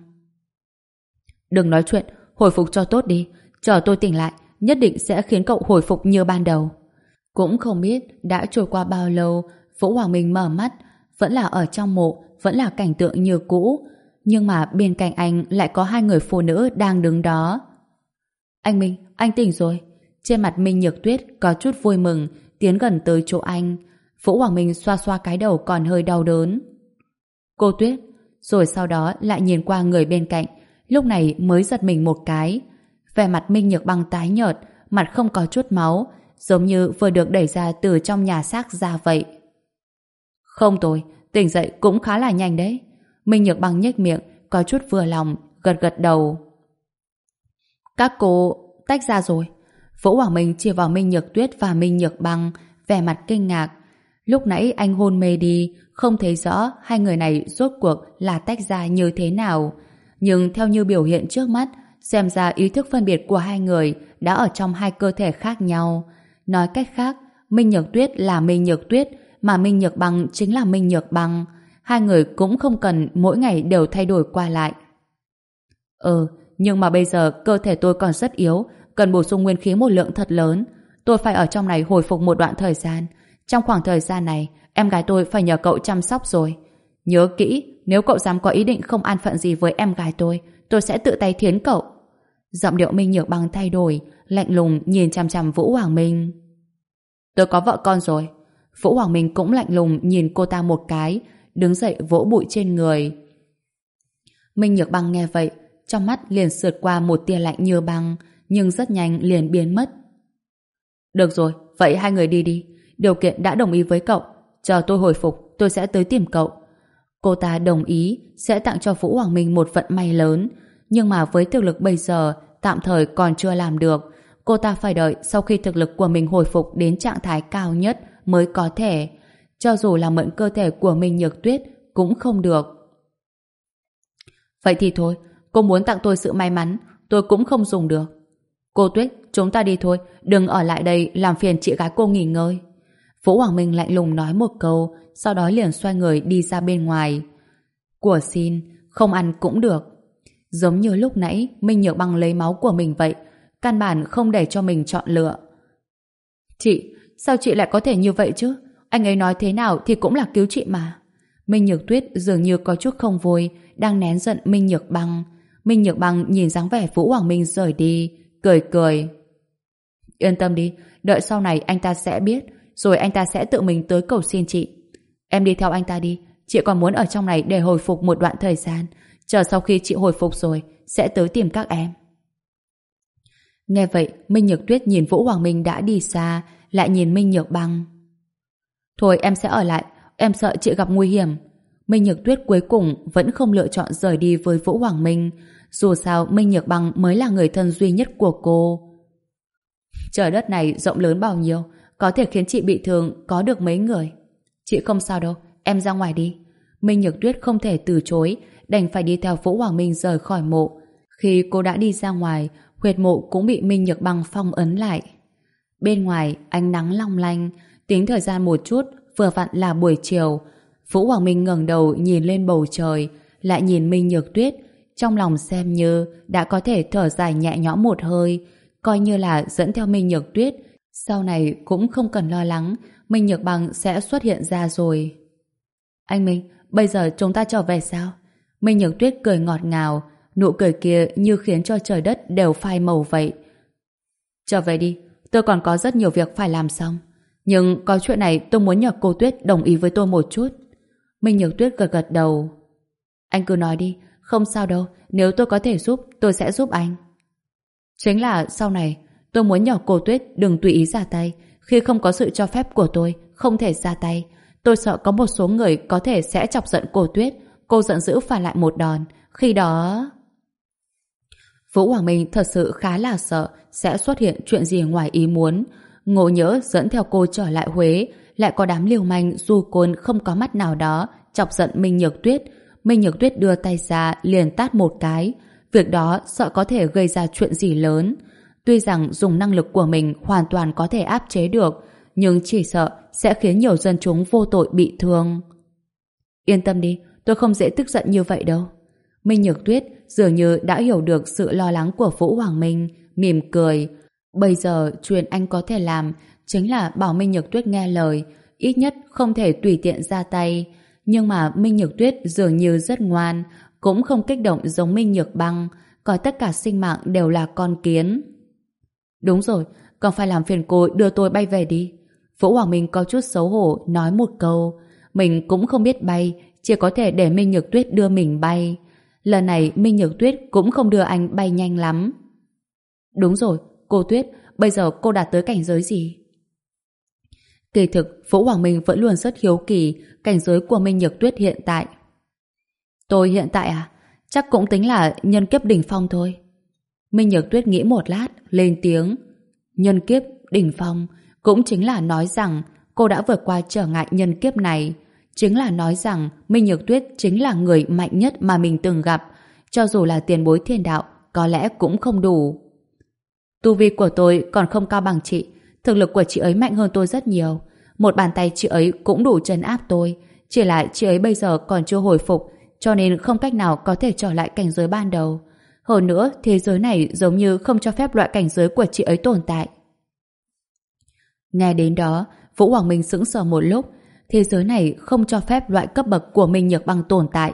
Đừng nói chuyện, hồi phục cho tốt đi. Chờ tôi tỉnh lại, nhất định sẽ khiến cậu hồi phục như ban đầu. Cũng không biết đã trôi qua bao lâu, Vũ Hoàng Minh mở mắt, vẫn là ở trong mộ, vẫn là cảnh tượng như cũ, nhưng mà bên cạnh anh lại có hai người phụ nữ đang đứng đó. Anh Minh, anh tỉnh rồi. Trên mặt Minh Nhược Tuyết có chút vui mừng, tiến gần tới chỗ anh. Vũ Hoàng Minh xoa xoa cái đầu còn hơi đau đớn. Cô Tuyết, rồi sau đó lại nhìn qua người bên cạnh, lúc này mới giật mình một cái. Vẻ mặt Minh Nhược Băng tái nhợt, mặt không có chút máu, giống như vừa được đẩy ra từ trong nhà xác ra vậy. Không tồi, tỉnh dậy cũng khá là nhanh đấy. Minh Nhược Băng nhếch miệng, có chút vừa lòng, gật gật đầu. Các cô tách ra rồi. Vũ Hoàng Minh chỉ vào Minh Nhược Tuyết và Minh Nhược Băng, vẻ mặt kinh ngạc. Lúc nãy anh hôn mê đi, không thấy rõ hai người này rốt cuộc là tách ra như thế nào. Nhưng theo như biểu hiện trước mắt, xem ra ý thức phân biệt của hai người đã ở trong hai cơ thể khác nhau. Nói cách khác, Minh Nhược Tuyết là Minh Nhược Tuyết, mà Minh Nhược Băng chính là Minh Nhược Băng. Hai người cũng không cần mỗi ngày đều thay đổi qua lại. Ừ, nhưng mà bây giờ cơ thể tôi còn rất yếu, cần bổ sung nguyên khí một lượng thật lớn. Tôi phải ở trong này hồi phục một đoạn thời gian. Trong khoảng thời gian này, em gái tôi phải nhờ cậu chăm sóc rồi. Nhớ kỹ, nếu cậu dám có ý định không an phận gì với em gái tôi, tôi sẽ tự tay thiến cậu. Giọng điệu Minh Nhược Băng thay đổi, lạnh lùng nhìn chằm chằm Vũ Hoàng Minh. Tôi có vợ con rồi. Vũ Hoàng Minh cũng lạnh lùng nhìn cô ta một cái, đứng dậy vỗ bụi trên người. Minh Nhược Băng nghe vậy, trong mắt liền sượt qua một tia lạnh như băng, nhưng rất nhanh liền biến mất. Được rồi, vậy hai người đi đi. Điều kiện đã đồng ý với cậu. Chờ tôi hồi phục, tôi sẽ tới tìm cậu. Cô ta đồng ý sẽ tặng cho Vũ Hoàng Minh một vận may lớn, nhưng mà với thực lực bây giờ tạm thời còn chưa làm được. Cô ta phải đợi sau khi thực lực của mình hồi phục đến trạng thái cao nhất mới có thể. Cho dù là mượn cơ thể của Minh Nhược Tuyết cũng không được. Vậy thì thôi, cô muốn tặng tôi sự may mắn, tôi cũng không dùng được. Cô Tuyết, chúng ta đi thôi, đừng ở lại đây làm phiền chị gái cô nghỉ ngơi. Vũ Hoàng Minh lạnh lùng nói một câu, sau đó liền xoay người đi ra bên ngoài. Của xin, không ăn cũng được. Giống như lúc nãy Minh Nhược Băng lấy máu của mình vậy, căn bản không để cho mình chọn lựa. Chị, sao chị lại có thể như vậy chứ? Anh ấy nói thế nào thì cũng là cứu chị mà. Minh Nhược Tuyết dường như có chút không vui, đang nén giận Minh Nhược Băng. Minh Nhược Băng nhìn dáng vẻ Vũ Hoàng Minh rời đi, cười cười. Yên tâm đi, đợi sau này anh ta sẽ biết, rồi anh ta sẽ tự mình tới cầu xin chị. Em đi theo anh ta đi, chị còn muốn ở trong này để hồi phục một đoạn thời gian. Chờ sau khi chị hồi phục rồi, sẽ tới tìm các em. Nghe vậy, Minh Nhược Tuyết nhìn Vũ Hoàng Minh đã đi xa, lại nhìn Minh Nhược Băng. Thôi em sẽ ở lại, em sợ chị gặp nguy hiểm. Minh Nhược Tuyết cuối cùng vẫn không lựa chọn rời đi với Vũ Hoàng Minh. Dù sao Minh Nhược Băng mới là người thân duy nhất của cô. Trời đất này rộng lớn bao nhiêu, có thể khiến chị bị thương có được mấy người. Chị không sao đâu, em ra ngoài đi. Minh Nhược Tuyết không thể từ chối, đành phải đi theo Vũ Hoàng Minh rời khỏi mộ. Khi cô đã đi ra ngoài, huyệt mộ cũng bị Minh Nhược Băng phong ấn lại. Bên ngoài ánh nắng long lanh, tính thời gian một chút, vừa vặn là buổi chiều. Vũ Hoàng Minh ngẩng đầu nhìn lên bầu trời, lại nhìn Minh Nhược Tuyết, trong lòng xem như đã có thể thở dài nhẹ nhõm một hơi, coi như là dẫn theo Minh Nhược Tuyết, sau này cũng không cần lo lắng Minh Nhược Băng sẽ xuất hiện ra rồi. Anh Minh, bây giờ chúng ta trở về sao? Minh Nhược Tuyết cười ngọt ngào, nụ cười kia như khiến cho trời đất đều phai màu vậy. Trở về đi, tôi còn có rất nhiều việc phải làm xong. Nhưng có chuyện này tôi muốn nhờ cô Tuyết đồng ý với tôi một chút. Minh Nhược Tuyết gật gật đầu. Anh cứ nói đi, không sao đâu, nếu tôi có thể giúp, tôi sẽ giúp anh. Chính là sau này, tôi muốn nhờ cô Tuyết đừng tùy ý ra tay, khi không có sự cho phép của tôi, không thể ra tay. Tôi sợ có một số người có thể sẽ chọc giận cô Tuyết, cô giận dữ phản lại một đòn, khi đó... Vũ Hoàng Minh thật sự khá là sợ sẽ xuất hiện chuyện gì ngoài ý muốn. Ngộ nhỡ dẫn theo cô trở lại Huế, lại có đám liều manh du côn không có mắt nào đó chọc giận Minh Nhược Tuyết. Minh Nhược Tuyết đưa tay ra liền tát một cái. Việc đó sợ có thể gây ra chuyện gì lớn. Tuy rằng dùng năng lực của mình hoàn toàn có thể áp chế được, nhưng chỉ sợ sẽ khiến nhiều dân chúng vô tội bị thương. Yên tâm đi, tôi không dễ tức giận như vậy đâu. Minh Nhược Tuyết dường như đã hiểu được sự lo lắng của Vũ Hoàng Minh, mỉm cười. Bây giờ chuyện anh có thể làm chính là bảo Minh Nhược Tuyết nghe lời, ít nhất không thể tùy tiện ra tay. Nhưng mà Minh Nhược Tuyết dường như rất ngoan, cũng không kích động giống Minh Nhược Băng, coi tất cả sinh mạng đều là con kiến. Đúng rồi, còn phải làm phiền cô đưa tôi bay về đi. Vũ Hoàng Minh có chút xấu hổ nói một câu. Mình cũng không biết bay, chỉ có thể để Minh Nhược Tuyết đưa mình bay. Lần này Minh Nhược Tuyết cũng không đưa anh bay nhanh lắm. Đúng rồi, cô Tuyết, bây giờ cô đạt tới cảnh giới gì? Kỳ thực, Vũ Hoàng Minh vẫn luôn rất hiếu kỳ cảnh giới của Minh Nhược Tuyết hiện tại. Tôi hiện tại à? Chắc cũng tính là nhân kiếp đỉnh phong thôi. Minh Nhược Tuyết nghĩ một lát, lên tiếng. Nhân kiếp đỉnh phong cũng chính là nói rằng cô đã vượt qua trở ngại nhân kiếp này. Chính là nói rằng Minh Nhược Tuyết chính là người mạnh nhất mà mình từng gặp. Cho dù là tiền bối thiên đạo, có lẽ cũng không đủ. Tu vi của tôi còn không cao bằng chị. Thực lực của chị ấy mạnh hơn tôi rất nhiều. Một bàn tay chị ấy cũng đủ trấn áp tôi. Chỉ là chị ấy bây giờ còn chưa hồi phục, cho nên không cách nào có thể trở lại cảnh giới ban đầu. Hơn nữa, thế giới này giống như không cho phép loại cảnh giới của chị ấy tồn tại. Nghe đến đó, Vũ Hoàng Minh sững sờ một lúc. Thế giới này không cho phép loại cấp bậc của Minh Nhược Băng tồn tại.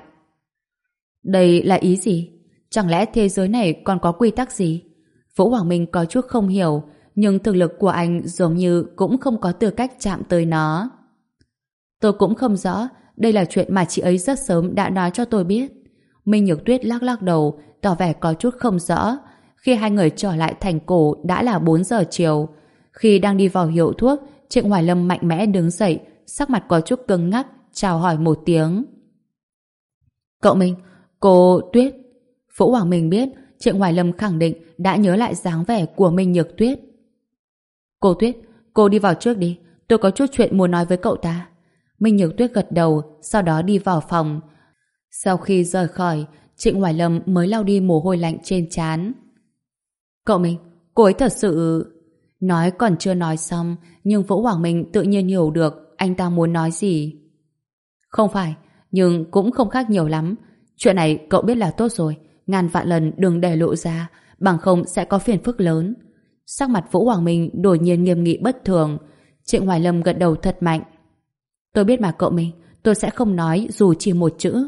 Đây là ý gì? Chẳng lẽ thế giới này còn có quy tắc gì? Vũ Hoàng Minh có chút không hiểu, nhưng thực lực của anh giống như cũng không có tư cách chạm tới nó. Tôi cũng không rõ, đây là chuyện mà chị ấy rất sớm đã nói cho tôi biết. Minh Nhược Tuyết lắc lắc đầu, tỏ vẻ có chút không rõ. Khi hai người trở lại thành cổ đã là bốn giờ chiều. Khi đang đi vào hiệu thuốc, Trịnh Hoài Lâm mạnh mẽ đứng dậy, sắc mặt có chút cứng ngắc, chào hỏi một tiếng. Cậu Minh, cô Tuyết. Vũ Hoàng Minh biết Trịnh Hoài Lâm khẳng định đã nhớ lại dáng vẻ của Minh Nhược Tuyết. Cô Tuyết, cô đi vào trước đi, tôi có chút chuyện muốn nói với cậu ta. Minh Nhược Tuyết gật đầu, sau đó đi vào phòng. Sau khi rời khỏi, Trịnh Hoài Lâm mới lau đi mồ hôi lạnh trên trán. Cậu Minh, cô ấy thật sự... Nói còn chưa nói xong, nhưng Vũ Hoàng Minh tự nhiên hiểu được anh ta muốn nói gì. Không phải, nhưng cũng không khác nhiều lắm. Chuyện này cậu biết là tốt rồi, ngàn vạn lần đừng để lộ ra, bằng không sẽ có phiền phức lớn. Sắc mặt Vũ Hoàng Minh đột nhiên nghiêm nghị bất thường. Trịnh Hoài Lâm gật đầu thật mạnh. Tôi biết mà cậu Minh, tôi sẽ không nói dù chỉ một chữ.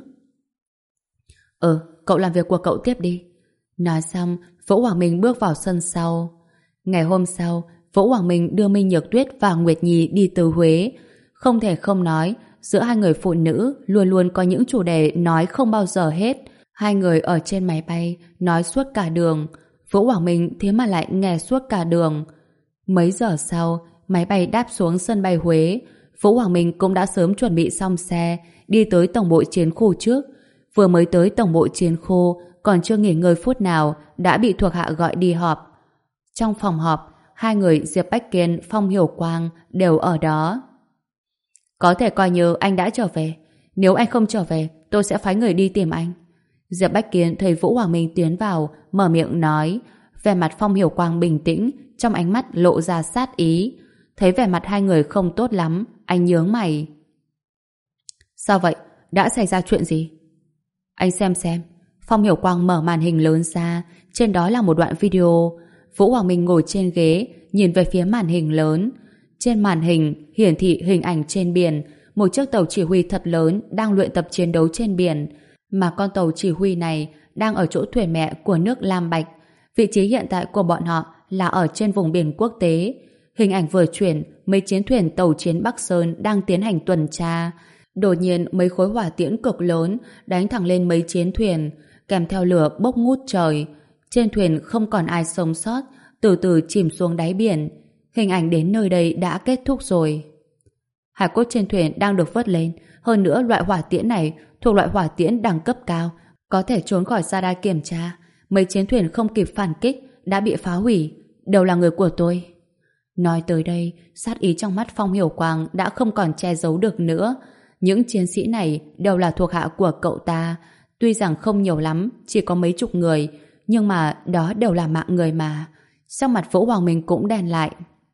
Ừ, cậu làm việc của cậu tiếp đi. Nói xong, Vũ Hoàng Minh bước vào sân sau. Ngày hôm sau, Vũ Hoàng Minh đưa Minh Nhược Tuyết và Nguyệt Nhi đi từ Huế. Không thể không nói, giữa hai người phụ nữ luôn luôn có những chủ đề nói không bao giờ hết. Hai người ở trên máy bay nói suốt cả đường. Vũ Hoàng Minh thế mà lại nghe suốt cả đường. Mấy giờ sau, máy bay đáp xuống sân bay Huế. Vũ Hoàng Minh cũng đã sớm chuẩn bị xong xe, đi tới tổng bộ chiến khu trước. Vừa mới tới tổng bộ chiến khu, còn chưa nghỉ ngơi phút nào, đã bị thuộc hạ gọi đi họp. Trong phòng họp, hai người Diệp Bách Kiên, Phong Hiểu Quang đều ở đó. Có thể coi như anh đã trở về. Nếu anh không trở về, tôi sẽ phái người đi tìm anh. Diệp Bách Kiên thấy Vũ Hoàng Minh tiến vào, mở miệng nói. Vẻ mặt Phong Hiểu Quang bình tĩnh, trong ánh mắt lộ ra sát ý. Thấy vẻ mặt hai người không tốt lắm, anh nhướng mày. Sao vậy? Đã xảy ra chuyện gì? Anh xem xem. Phong Hiểu Quang mở màn hình lớn ra, trên đó là một đoạn video. Vũ Hoàng Minh ngồi trên ghế, nhìn về phía màn hình lớn. Trên màn hình hiển thị hình ảnh trên biển, một chiếc tàu chỉ huy thật lớn đang luyện tập chiến đấu trên biển, mà con tàu chỉ huy này đang ở chỗ thuyền mẹ của nước Lam Bạch. Vị trí hiện tại của bọn họ là ở trên vùng biển quốc tế. Hình ảnh vừa chuyển, mấy chiến thuyền tàu chiến Bắc Sơn đang tiến hành tuần tra. Đột nhiên mấy khối hỏa tiễn cực lớn đánh thẳng lên mấy chiến thuyền, kèm theo lửa bốc ngút trời. Trên thuyền không còn ai sống sót, từ từ chìm xuống đáy biển. Hình ảnh đến nơi đây đã kết thúc rồi. Hải cốt trên thuyền đang được vớt lên. Hơn nữa loại hỏa tiễn này thuộc loại hỏa tiễn đẳng cấp cao, có thể trốn khỏi radar kiểm tra. Mấy chiến thuyền không kịp phản kích đã bị phá hủy. Đều là người của tôi. Nói tới đây, sát ý trong mắt Phong Hiểu Quang đã không còn che giấu được nữa. Những chiến sĩ này đều là thuộc hạ của cậu ta. Tuy rằng không nhiều lắm, chỉ có mấy chục người, nhưng mà đó đều là mạng người mà. Sắc mặt Vũ Hoàng Minh cũng đen lại.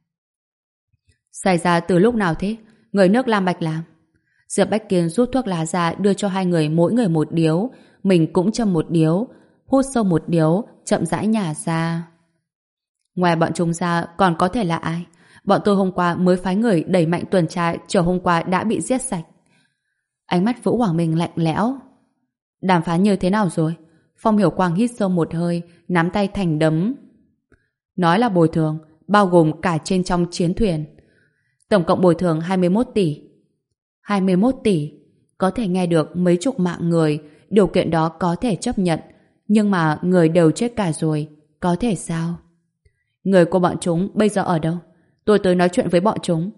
Xảy ra từ lúc nào thế? Người nước Lam Bạch làm. Diệp Bách Kiên rút thuốc lá ra đưa cho hai người mỗi người một điếu. Mình cũng châm một điếu. Hút sâu một điếu, chậm rãi nhả ra. Ngoài bọn chúng ra còn có thể là ai? Bọn tôi hôm qua mới phái người đẩy mạnh tuần tra, chiều hôm qua đã bị giết sạch. Ánh mắt Vũ Hoàng Minh lạnh lẽo. Đàm phán như thế nào rồi? Phong Hiểu Quang hít sâu một hơi, nắm tay thành đấm. Nói là bồi thường, bao gồm cả trên trong chiến thuyền. Tổng cộng bồi thường hai mươi mốt tỷ. hai mươi mốt tỷ. Có thể nghe được mấy chục mạng người, điều kiện đó có thể chấp nhận. Nhưng mà người đều chết cả rồi, có thể sao? Người của bọn chúng bây giờ ở đâu? Tôi tới nói chuyện với bọn chúng.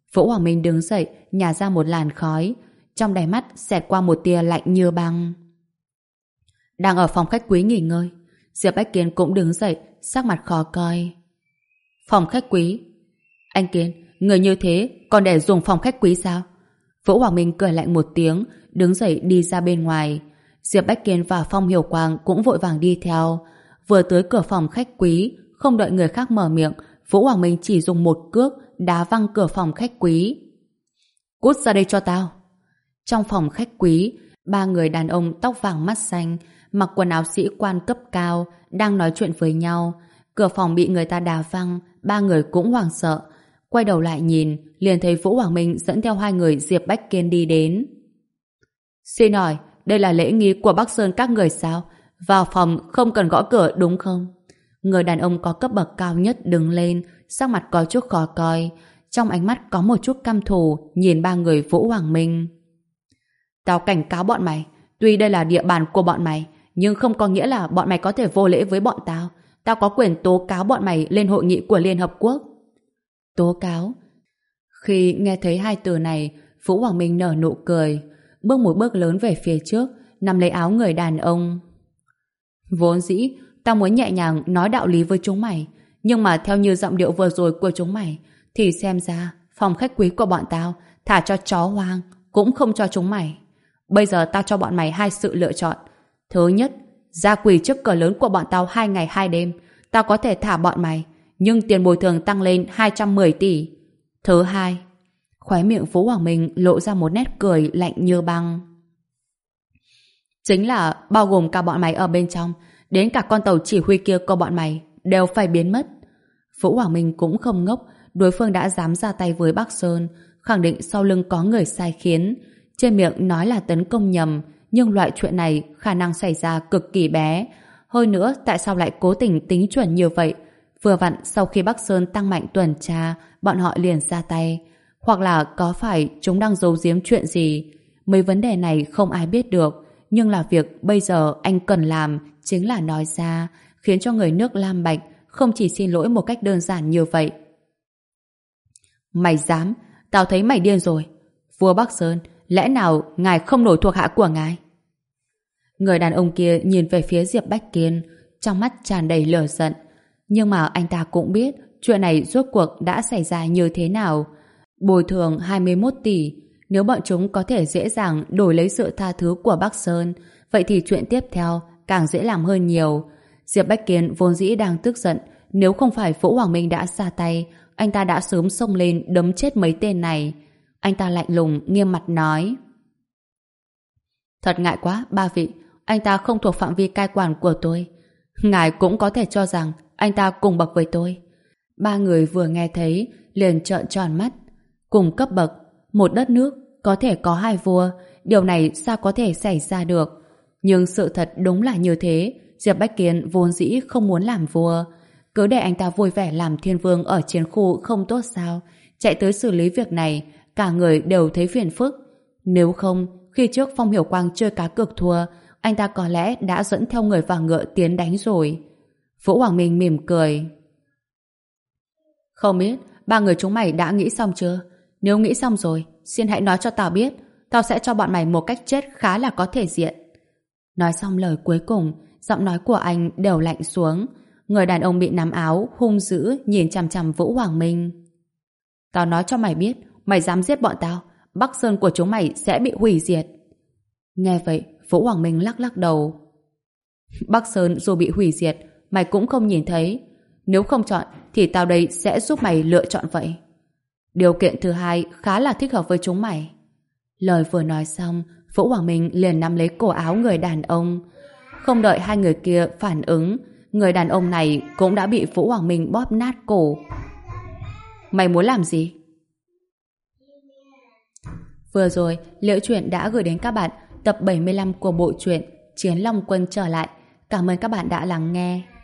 Vũ Hoàng Minh đứng dậy, nhả ra một làn khói. Trong đáy mắt xẹt qua một tia lạnh như băng. Đang ở phòng khách quý nghỉ ngơi. Diệp Bách Kiên cũng đứng dậy, sắc mặt khó coi. Phòng khách quý? Anh Kiên, người như thế còn để dùng phòng khách quý sao? Vũ Hoàng Minh cười lạnh một tiếng, đứng dậy đi ra bên ngoài. Diệp Bách Kiên và Phong Hiểu Quang cũng vội vàng đi theo. Vừa tới cửa phòng khách quý, không đợi người khác mở miệng, Vũ Hoàng Minh chỉ dùng một cước đá văng cửa phòng khách quý. Cút ra đây cho tao! Trong phòng khách quý, ba người đàn ông tóc vàng mắt xanh, mặc quần áo sĩ quan cấp cao, đang nói chuyện với nhau. Cửa phòng bị người ta đá văng, ba người cũng hoảng sợ. Quay đầu lại nhìn, liền thấy Vũ Hoàng Minh dẫn theo hai người Diệp Bách Kiên đi đến. Xin hỏi, đây là lễ nghi của Bắc Sơn các người sao? Vào phòng không cần gõ cửa đúng không? Người đàn ông có cấp bậc cao nhất đứng lên, sắc mặt có chút khó coi. Trong ánh mắt có một chút căm thù, nhìn ba người Vũ Hoàng Minh. Tao cảnh cáo bọn mày, tuy đây là địa bàn của bọn mày, nhưng không có nghĩa là bọn mày có thể vô lễ với bọn tao. Tao có quyền tố cáo bọn mày lên hội nghị của Liên Hợp Quốc. Tố cáo? Khi nghe thấy hai từ này, Vũ Hoàng Minh nở nụ cười, bước một bước lớn về phía trước, nắm lấy áo người đàn ông. Vốn dĩ, tao muốn nhẹ nhàng nói đạo lý với chúng mày, nhưng mà theo như giọng điệu vừa rồi của chúng mày, thì xem ra phòng khách quý của bọn tao thả cho chó hoang, cũng không cho chúng mày. Bây giờ tao cho bọn mày hai sự lựa chọn. Thứ nhất, ra quỳ trước cửa lớn của bọn tao hai ngày hai đêm, tao có thể thả bọn mày, nhưng tiền bồi thường tăng lên hai trăm mười tỷ. Thứ hai, khóe miệng Vũ Hoàng Minh lộ ra một nét cười lạnh như băng. Chính là bao gồm cả bọn mày ở bên trong, đến cả con tàu chỉ huy kia của bọn mày đều phải biến mất. Vũ Hoàng Minh cũng không ngốc, đối phương đã dám ra tay với Bắc Sơn, khẳng định sau lưng có người sai khiến. Trên miệng nói là tấn công nhầm, nhưng loại chuyện này khả năng xảy ra cực kỳ bé. Hơn nữa, tại sao lại cố tình tính chuẩn như vậy? Vừa vặn sau khi Bắc Sơn tăng mạnh tuần tra, bọn họ liền ra tay. Hoặc là có phải chúng đang giấu giếm chuyện gì? Mấy vấn đề này không ai biết được, nhưng là việc bây giờ anh cần làm chính là nói ra, khiến cho người nước Lam Bạch không chỉ xin lỗi một cách đơn giản như vậy. Mày dám? Tao thấy mày điên rồi. Vua Bắc Sơn, lẽ nào ngài không nổi thuộc hạ của ngài? Người đàn ông kia nhìn về phía Diệp Bách Kiên, trong mắt tràn đầy lửa giận. Nhưng mà anh ta cũng biết chuyện này rốt cuộc đã xảy ra như thế nào. Bồi thường hai mươi mốt tỷ, nếu bọn chúng có thể dễ dàng đổi lấy sự tha thứ của Bắc Sơn, vậy thì chuyện tiếp theo càng dễ làm hơn nhiều. Diệp Bách Kiên vốn dĩ đang tức giận, nếu không phải Vũ Hoàng Minh đã ra tay, anh ta đã sớm xông lên đấm chết mấy tên này. Anh ta lạnh lùng nghiêm mặt nói: Thật ngại quá, ba vị, anh ta không thuộc phạm vi cai quản của tôi. Ngài cũng có thể cho rằng anh ta cùng bậc với tôi. Ba người vừa nghe thấy liền trợn tròn mắt. Cùng cấp bậc, một đất nước có thể có hai vua, điều này sao có thể xảy ra được? Nhưng sự thật đúng là như thế. Diệp Bách Kiên vốn dĩ không muốn làm vua, cứ để anh ta vui vẻ làm thiên vương ở chiến khu không tốt sao? Chạy tới xử lý việc này, cả người đều thấy phiền phức. Nếu không, khi trước Phong Hiểu Quang chơi cá cược thua, anh ta có lẽ đã dẫn theo người và ngựa tiến đánh rồi. Vũ Hoàng Minh mỉm cười. Không biết ba người chúng mày đã nghĩ xong chưa? Nếu nghĩ xong rồi, xin hãy nói cho tao biết, tao sẽ cho bọn mày một cách chết khá là có thể diện. Nói xong lời cuối cùng, giọng nói của anh đều lạnh xuống. Người đàn ông bị nắm áo hung dữ nhìn chằm chằm Vũ Hoàng Minh. Tao nói cho mày biết, mày dám giết bọn tao, Bắc Sơn của chúng mày sẽ bị hủy diệt. Nghe vậy, Vũ Hoàng Minh lắc lắc đầu. Bắc Sơn dù bị hủy diệt, mày cũng không nhìn thấy. Nếu không chọn, thì tao đây sẽ giúp mày lựa chọn vậy. Điều kiện thứ hai khá là thích hợp với chúng mày. Lời vừa nói xong, Vũ Hoàng Minh liền nắm lấy cổ áo người đàn ông. Không đợi hai người kia phản ứng, người đàn ông này cũng đã bị Vũ Hoàng Minh bóp nát cổ. Mày muốn làm gì? Vừa rồi, Liễu Chuyện đã gửi đến các bạn tập bảy mươi lăm của bộ truyện Chiến Long Quân trở lại. Cảm ơn các bạn đã lắng nghe.